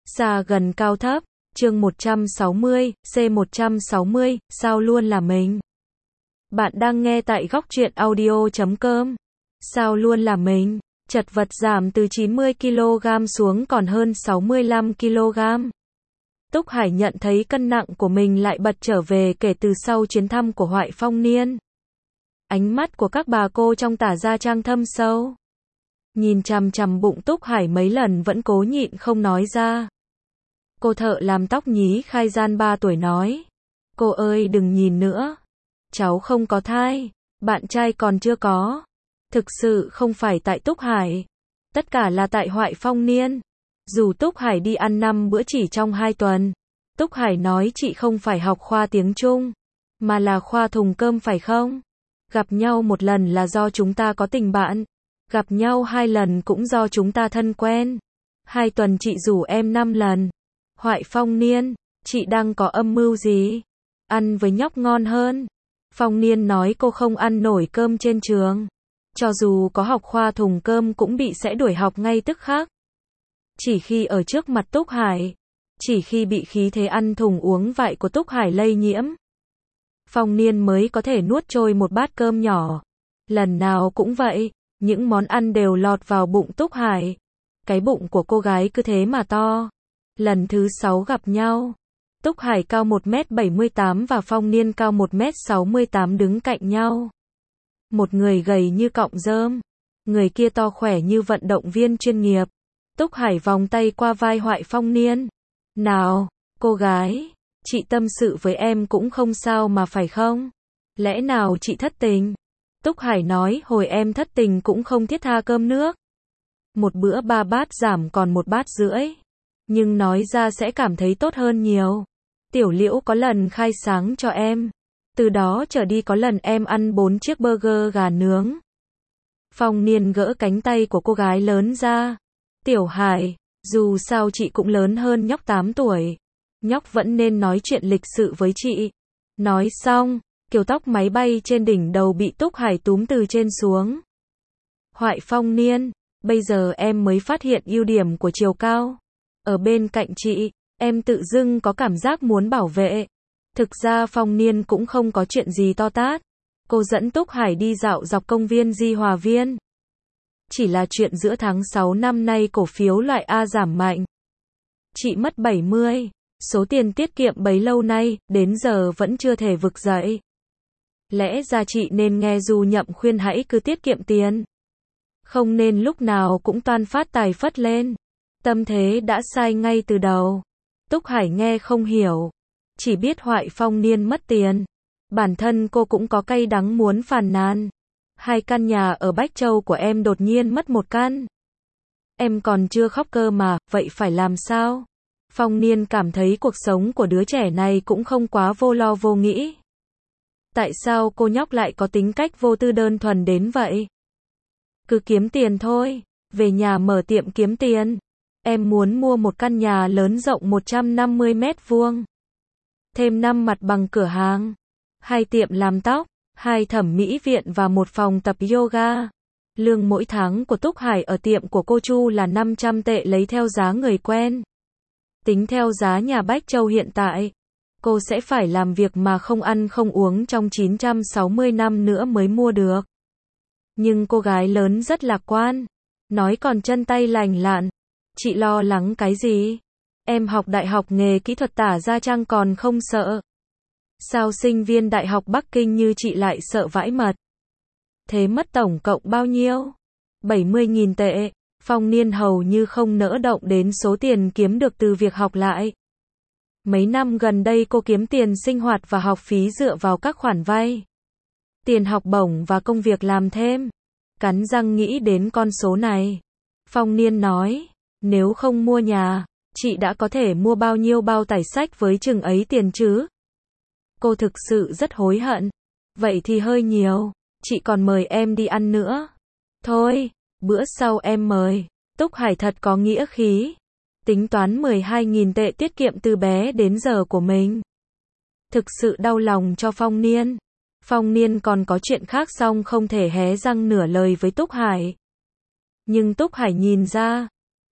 Xa gần cao thấp, chương 160, C160, sao luôn là mình. Bạn đang nghe tại góc truyện audio.com. Sao luôn là mình, chật vật giảm từ 90kg xuống còn hơn 65kg. Túc Hải nhận thấy cân nặng của mình lại bật trở về kể từ sau chuyến thăm của Hoại Phong Niên. Ánh mắt của các bà cô trong tả gia trang thâm sâu. Nhìn chằm chằm bụng Túc Hải mấy lần vẫn cố nhịn không nói ra. Cô thợ làm tóc nhí khai gian 3 tuổi nói. Cô ơi đừng nhìn nữa. Cháu không có thai. Bạn trai còn chưa có. Thực sự không phải tại Túc Hải. Tất cả là tại Hoại Phong Niên. Dù Túc Hải đi ăn 5 bữa chỉ trong 2 tuần. Túc Hải nói chị không phải học khoa tiếng Trung. Mà là khoa thùng cơm phải không? Gặp nhau một lần là do chúng ta có tình bạn. Gặp nhau 2 lần cũng do chúng ta thân quen. 2 tuần chị rủ em 5 lần. Hoại Phong Niên, chị đang có âm mưu gì? Ăn với nhóc ngon hơn. Phong Niên nói cô không ăn nổi cơm trên trường. Cho dù có học khoa thùng cơm cũng bị sẽ đuổi học ngay tức khắc. Chỉ khi ở trước mặt Túc Hải. Chỉ khi bị khí thế ăn thùng uống vại của Túc Hải lây nhiễm. Phong Niên mới có thể nuốt trôi một bát cơm nhỏ. Lần nào cũng vậy, những món ăn đều lọt vào bụng Túc Hải. Cái bụng của cô gái cứ thế mà to. Lần thứ 6 gặp nhau, Túc Hải cao 1m78 và Phong Niên cao 1m68 đứng cạnh nhau. Một người gầy như cọng rơm, người kia to khỏe như vận động viên chuyên nghiệp. Túc Hải vòng tay qua vai Hoại Phong Niên. Nào, cô gái, chị tâm sự với em cũng không sao mà phải không? Lẽ nào chị thất tình? Túc Hải nói hồi em thất tình cũng không thiết tha cơm nước. Một bữa 3 bát giảm còn 1 bát rưỡi. Nhưng nói ra sẽ cảm thấy tốt hơn nhiều. Tiểu Liễu có lần khai sáng cho em. Từ đó trở đi có lần em ăn 4 chiếc burger gà nướng. Phong Niên gỡ cánh tay của cô gái lớn ra. Tiểu Hải, dù sao chị cũng lớn hơn nhóc 8 tuổi. Nhóc vẫn nên nói chuyện lịch sự với chị. Nói xong, kiểu tóc máy bay trên đỉnh đầu bị Túc Hải túm từ trên xuống. Hoại Phong Niên, bây giờ em mới phát hiện ưu điểm của chiều cao. Ở bên cạnh chị, em tự dưng có cảm giác muốn bảo vệ. Thực ra Phong Niên cũng không có chuyện gì to tát. Cô dẫn Túc Hải đi dạo dọc công viên Di Hòa Viên. Chỉ là chuyện giữa tháng 6 năm nay cổ phiếu loại A giảm mạnh. Chị mất 70. Số tiền tiết kiệm bấy lâu nay, đến giờ vẫn chưa thể vực dậy. Lẽ ra chị nên nghe Du Nhậm khuyên hãy cứ tiết kiệm tiền. Không nên lúc nào cũng toan phát tài phất lên. Tâm thế đã sai ngay từ đầu. Túc Hải nghe không hiểu. Chỉ biết Hoại Phong Niên mất tiền. Bản thân cô cũng có cay đắng muốn phàn nàn. 2 căn nhà ở Bách Châu của em đột nhiên mất 1 căn. Em còn chưa khóc cơ mà, vậy phải làm sao? Phong Niên cảm thấy cuộc sống của đứa trẻ này cũng không quá vô lo vô nghĩ. Tại sao cô nhóc lại có tính cách vô tư đơn thuần đến vậy? Cứ kiếm tiền thôi. Về nhà mở tiệm kiếm tiền. Em muốn mua một căn nhà lớn rộng 150 mét vuông. Thêm 5 mặt bằng cửa hàng. 2 tiệm làm tóc. 2 thẩm mỹ viện và 1 phòng tập yoga. Lương mỗi tháng của Túc Hải ở tiệm của cô Chu là 500 tệ lấy theo giá người quen. Tính theo giá nhà Bách Châu hiện tại. Cô sẽ phải làm việc mà không ăn không uống trong 960 năm nữa mới mua được. Nhưng cô gái lớn rất lạc quan. Nói còn chân tay lành lặn. Chị lo lắng cái gì? Em học đại học nghề kỹ thuật tả gia trang còn không sợ. Sao sinh viên đại học Bắc Kinh như chị lại sợ vãi mật? Thế mất tổng cộng bao nhiêu? 70.000 tệ. Phong Niên hầu như không nỡ động đến số tiền kiếm được từ việc học lại. Mấy năm gần đây cô kiếm tiền sinh hoạt và học phí dựa vào các khoản vay. Tiền học bổng và công việc làm thêm. Cắn răng nghĩ đến con số này. Phong Niên nói, nếu không mua nhà, chị đã có thể mua bao nhiêu bao tải sách với chừng ấy tiền chứ? Cô thực sự rất hối hận. Vậy thì hơi nhiều, chị còn mời em đi ăn nữa. Thôi, bữa sau em mời. Túc Hải thật có nghĩa khí. Tính toán 12.000 tệ tiết kiệm từ bé đến giờ của mình. Thực sự đau lòng cho Phong Niên. Phong Niên còn có chuyện khác xong không thể hé răng nửa lời với Túc Hải. Nhưng Túc Hải nhìn ra.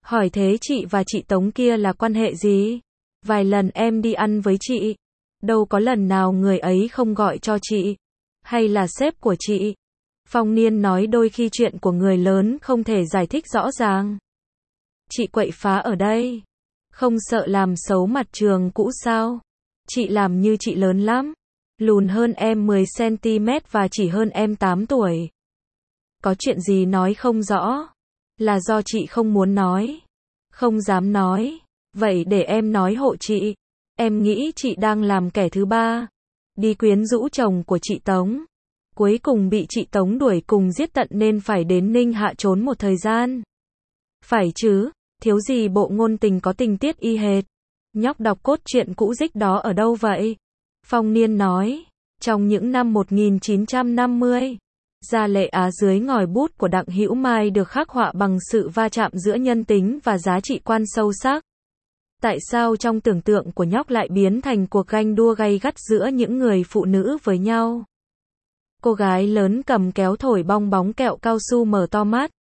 Hỏi thế chị và chị Tống kia là quan hệ gì? Vài lần em đi ăn với chị, đâu có lần nào người ấy không gọi cho chị. Hay là sếp của chị? Phong Niên nói đôi khi chuyện của người lớn không thể giải thích rõ ràng. Chị quậy phá ở đây. Không sợ làm xấu mặt trường cũ sao? Chị làm như chị lớn lắm. Lùn hơn em 10cm và chỉ hơn em 8 tuổi. Có chuyện gì nói không rõ? Là do chị không muốn nói. Không dám nói. Vậy để em nói hộ chị. Em nghĩ chị đang làm kẻ thứ ba. Đi quyến rũ chồng của chị Tống. Cuối cùng bị chị Tống đuổi cùng giết tận nên phải đến Ninh Hạ trốn một thời gian. Phải chứ, thiếu gì bộ ngôn tình có tình tiết y hệt. Nhóc đọc cốt truyện cũ dích đó ở đâu vậy? Phong Niên nói, trong những năm 1950, Gia Lệ Á dưới ngòi bút của Đặng Hữu Mai được khắc họa bằng sự va chạm giữa nhân tính và giá trị quan sâu sắc. Tại sao trong tưởng tượng của nhóc lại biến thành cuộc ganh đua gay gắt giữa những người phụ nữ với nhau? Cô gái lớn cầm kéo thổi bong bóng kẹo cao su mở to mắt.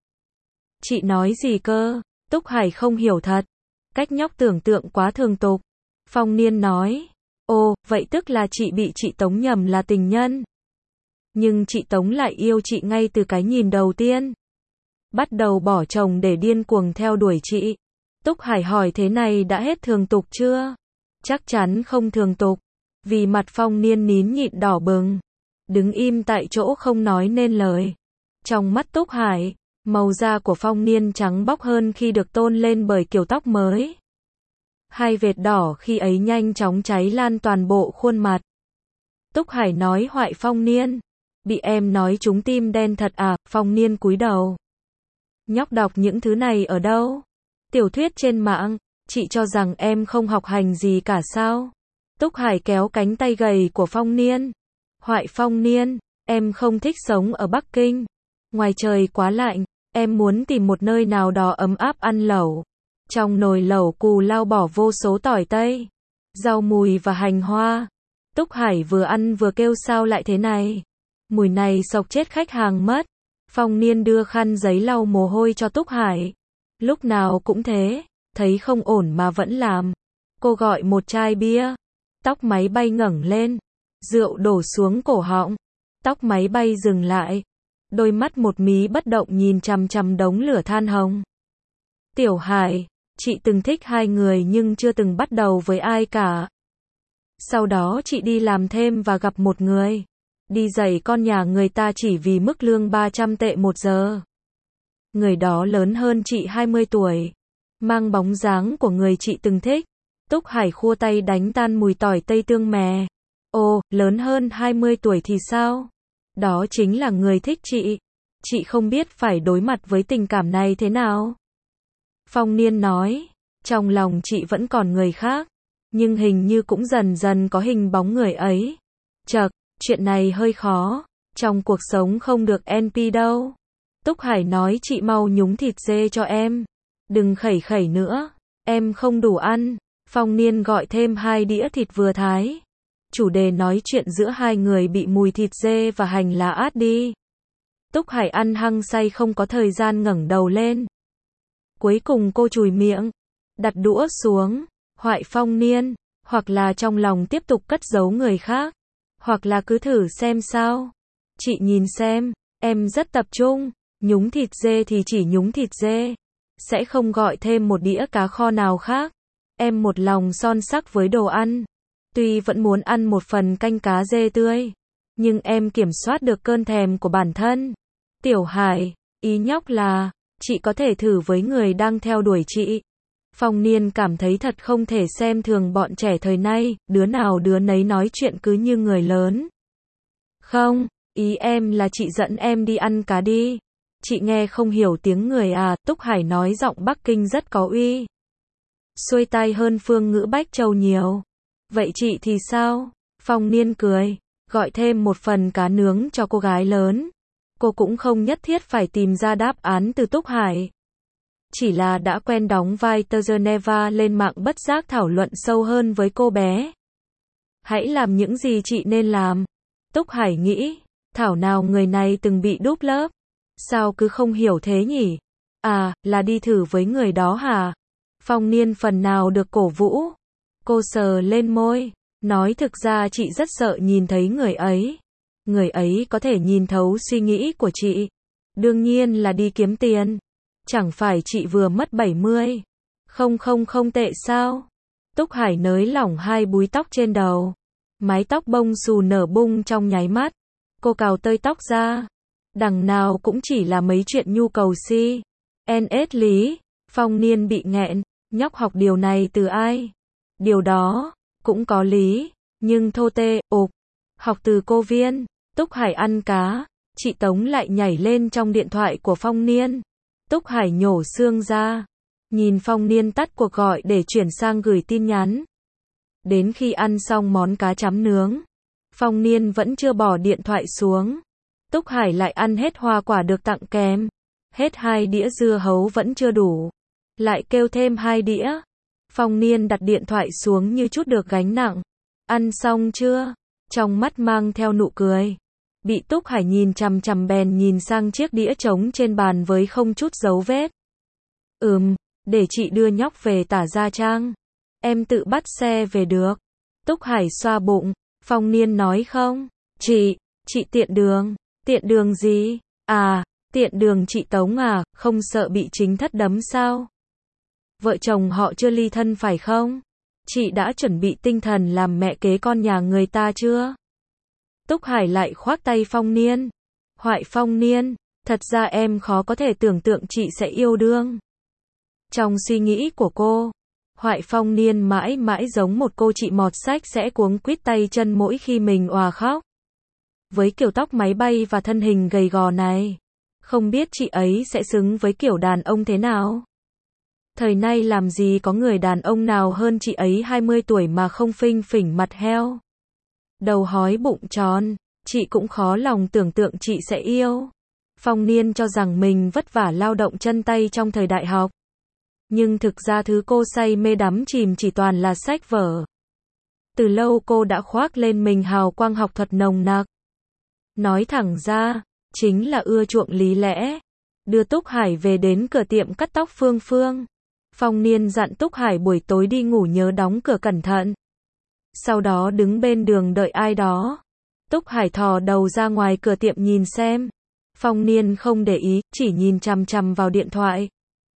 Chị nói gì cơ? Túc Hải không hiểu thật. Cách nhóc tưởng tượng quá thường tục. Phong Niên nói, ồ, vậy tức là chị bị chị Tống nhầm là tình nhân. Nhưng chị Tống lại yêu chị ngay từ cái nhìn đầu tiên. Bắt đầu bỏ chồng để điên cuồng theo đuổi chị. Túc Hải hỏi thế này đã hết thường tục chưa? Chắc chắn không thường tục. Vì mặt Phong Niên nín nhịn đỏ bừng. Đứng im tại chỗ không nói nên lời. Trong mắt Túc Hải, màu da của Phong Niên trắng bóc hơn khi được tôn lên bởi kiểu tóc mới. Hai vệt đỏ khi ấy nhanh chóng cháy lan toàn bộ khuôn mặt. Túc Hải nói hoại Phong Niên. Bị em nói trúng tim đen thật à? Phong Niên cúi đầu. Nhóc đọc những thứ này ở đâu? Tiểu thuyết trên mạng. Chị cho rằng em không học hành gì cả sao? Túc Hải kéo cánh tay gầy của Phong Niên. Hoại Phong Niên, em không thích sống ở Bắc Kinh. Ngoài trời quá lạnh, em muốn tìm một nơi nào đó ấm áp ăn lẩu. Trong nồi lẩu cù lao bỏ vô số tỏi tây, rau mùi và hành hoa. Túc Hải vừa ăn vừa kêu sao lại thế này? Mùi này sộc chết khách hàng mất. Phong Niên đưa khăn giấy lau mồ hôi cho Túc Hải. Lúc nào cũng thế, thấy không ổn mà vẫn làm. Cô gọi một chai bia. Tóc máy bay ngẩng lên. Rượu đổ xuống cổ họng. Tóc máy bay dừng lại. Đôi mắt một mí bất động nhìn chằm chằm đống lửa than hồng. Tiểu Hải, chị từng thích hai người nhưng chưa từng bắt đầu với ai cả. Sau đó chị đi làm thêm và gặp một người. Đi dạy con nhà người ta chỉ vì mức lương 300 tệ một giờ. Người đó lớn hơn chị 20 tuổi. Mang bóng dáng của người chị từng thích. Túc Hải khua tay đánh tan mùi tỏi tây tương mè. Ồ, lớn hơn 20 tuổi thì sao? Đó chính là người thích chị. Chị không biết phải đối mặt với tình cảm này thế nào. Phong Niên nói, trong lòng chị vẫn còn người khác. Nhưng hình như cũng dần dần có hình bóng người ấy. Chậc, chuyện này hơi khó. Trong cuộc sống không được NP đâu. Túc Hải nói chị mau nhúng thịt dê cho em. Đừng khẩy khẩy nữa. Em không đủ ăn. Phong Niên gọi thêm 2 đĩa thịt vừa thái. Chủ đề nói chuyện giữa hai người bị mùi thịt dê và hành lá át đi. Túc Hải ăn hăng say không có thời gian ngẩng đầu lên. Cuối cùng cô chùi miệng. Đặt đũa xuống. Hoại Phong Niên. Hoặc là trong lòng tiếp tục cất giấu người khác. Hoặc là cứ thử xem sao. Chị nhìn xem. Em rất tập trung. Nhúng thịt dê thì chỉ nhúng thịt dê. Sẽ không gọi thêm một đĩa cá kho nào khác. Em một lòng son sắc với đồ ăn. Tuy vẫn muốn ăn một phần canh cá dê tươi. Nhưng em kiểm soát được cơn thèm của bản thân. Tiểu Hải, ý nhóc là, chị có thể thử với người đang theo đuổi chị. Phong Niên cảm thấy thật không thể xem thường bọn trẻ thời nay, đứa nào đứa nấy nói chuyện cứ như người lớn. Không, ý em là chị dẫn em đi ăn cá đi. Chị nghe không hiểu tiếng người à? Túc Hải nói giọng Bắc Kinh rất có uy. Xuôi tai hơn phương ngữ Bách Châu nhiều. Vậy chị thì sao? Phong Niên cười, gọi thêm một phần cá nướng cho cô gái lớn. Cô cũng không nhất thiết phải tìm ra đáp án từ Túc Hải. Chỉ là đã quen đóng vai Tơ Geneva lên mạng bất giác thảo luận sâu hơn với cô bé. Hãy làm những gì chị nên làm. Túc Hải nghĩ, thảo nào người này từng bị đúp lớp. Sao cứ không hiểu thế nhỉ? À, là đi thử với người đó hả? Phong Niên phần nào được cổ vũ. Cô sờ lên môi, nói thực ra chị rất sợ nhìn thấy người ấy. Người ấy có thể nhìn thấu suy nghĩ của chị. Đương nhiên là đi kiếm tiền. Chẳng phải chị vừa mất 70. Không tệ sao? Túc Hải nới lỏng hai búi tóc trên đầu. Mái tóc bông xù nở bung trong nháy mắt. Cô cào tơi tóc ra. Đằng nào cũng chỉ là mấy chuyện nhu cầu si. NS lý. Phong Niên bị nghẹn. Nhóc học điều này từ ai? Điều đó cũng có lý. Nhưng thô tê, ộp. Học từ cô Viên. Túc Hải ăn cá. Chị Tống lại nhảy lên trong điện thoại của Phong Niên. Túc Hải nhổ xương ra. Nhìn Phong Niên tắt cuộc gọi để chuyển sang gửi tin nhắn. Đến khi ăn xong món cá chấm nướng, Phong Niên vẫn chưa bỏ điện thoại xuống. Túc Hải lại ăn hết hoa quả được tặng kèm. Hết 2 đĩa dưa hấu vẫn chưa đủ. Lại kêu thêm 2 đĩa. Phong Niên đặt điện thoại xuống như chút được gánh nặng. Ăn xong chưa? Trong mắt mang theo nụ cười. Bị Túc Hải nhìn chằm chằm bèn nhìn sang chiếc đĩa trống trên bàn với không chút dấu vết. Để chị đưa nhóc về Tả Gia Trang. Em tự bắt xe về được. Túc Hải xoa bụng. Phong Niên nói không. Chị tiện đường. Tiện đường gì? À, tiện đường chị Tống à, không sợ bị chính thất đấm sao? Vợ chồng họ chưa ly thân phải không? Chị đã chuẩn bị tinh thần làm mẹ kế con nhà người ta chưa? Túc Hải lại khoác tay Phong Niên. Hoại Phong Niên, thật ra em khó có thể tưởng tượng chị sẽ yêu đương. Trong suy nghĩ của cô, Hoại Phong Niên mãi mãi giống một cô chị mọt sách sẽ cuống quýt tay chân mỗi khi mình òa khóc. Với kiểu tóc máy bay và thân hình gầy gò này, không biết chị ấy sẽ xứng với kiểu đàn ông thế nào. Thời nay làm gì có người đàn ông nào hơn chị ấy 20 tuổi mà không phinh phỉnh mặt heo. Đầu hói bụng tròn, chị cũng khó lòng tưởng tượng chị sẽ yêu. Phong Niên cho rằng mình vất vả lao động chân tay trong thời đại học. Nhưng thực ra thứ cô say mê đắm chìm chỉ toàn là sách vở. Từ lâu cô đã khoác lên mình hào quang học thuật nồng nặc. Nói thẳng ra, chính là ưa chuộng lý lẽ. Đưa Túc Hải về đến cửa tiệm cắt tóc Phương Phương. Phong Niên dặn Túc Hải buổi tối đi ngủ nhớ đóng cửa cẩn thận. Sau đó đứng bên đường đợi ai đó. Túc Hải thò đầu ra ngoài cửa tiệm nhìn xem. Phong Niên không để ý, chỉ nhìn chằm chằm vào điện thoại.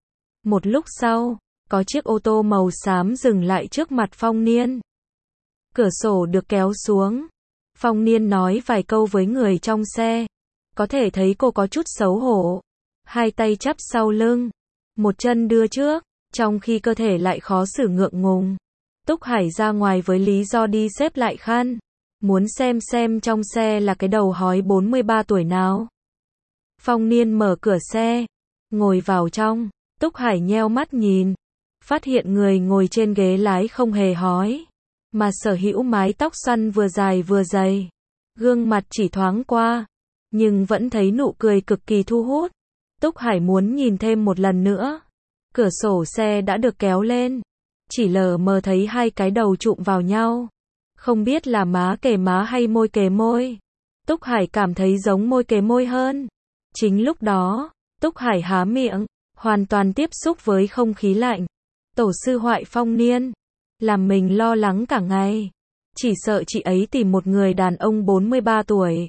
Một lúc sau, có chiếc ô tô màu xám dừng lại trước mặt Phong Niên. Cửa sổ được kéo xuống. Phong Niên nói vài câu với người trong xe. Có thể thấy cô có chút xấu hổ. Hai tay chắp sau lưng. Một chân đưa trước, trong khi cơ thể lại khó xử ngượng ngùng. Túc Hải ra ngoài với lý do đi xếp lại khăn. Muốn xem trong xe là cái đầu hói 43 tuổi nào. Phong Niên mở cửa xe. Ngồi vào trong. Túc Hải nheo mắt nhìn. Phát hiện người ngồi trên ghế lái không hề hói. Mà sở hữu mái tóc xoăn vừa dài vừa dày. Gương mặt chỉ thoáng qua. Nhưng vẫn thấy nụ cười cực kỳ thu hút. Túc Hải muốn nhìn thêm một lần nữa. Cửa sổ xe đã được kéo lên. Chỉ lờ mờ thấy hai cái đầu chụm vào nhau. Không biết là má kề má hay môi kề môi. Túc Hải cảm thấy giống môi kề môi hơn. Chính lúc đó, Túc Hải há miệng, hoàn toàn tiếp xúc với không khí lạnh. Tổ sư Hoại Phong Niên, làm mình lo lắng cả ngày. Chỉ sợ chị ấy tìm một người đàn ông 43 tuổi.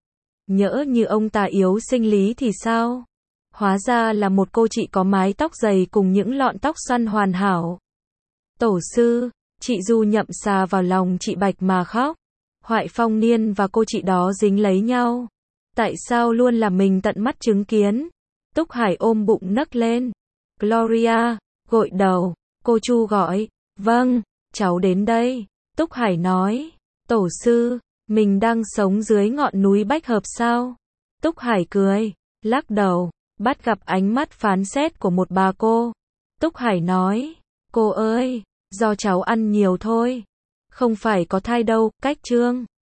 Nhỡ như ông ta yếu sinh lý thì sao? Hóa ra là một cô chị có mái tóc dày cùng những lọn tóc xoăn hoàn hảo. Tổ sư, chị Du nhậm xà vào lòng chị Bạch mà khóc. Hoại Phong Niên và cô chị đó dính lấy nhau. Tại sao luôn là mình tận mắt chứng kiến? Túc Hải ôm bụng nấc lên. Gloria, gội đầu. Cô Chu gọi. Vâng, cháu đến đây. Túc Hải nói. Tổ sư, mình đang sống dưới ngọn núi Bách Hợp sao? Túc Hải cười, lắc đầu, bắt gặp ánh mắt phán xét của một bà cô. Túc Hải nói. Cô ơi, do cháu ăn nhiều thôi. Không phải có thai đâu, cách trương.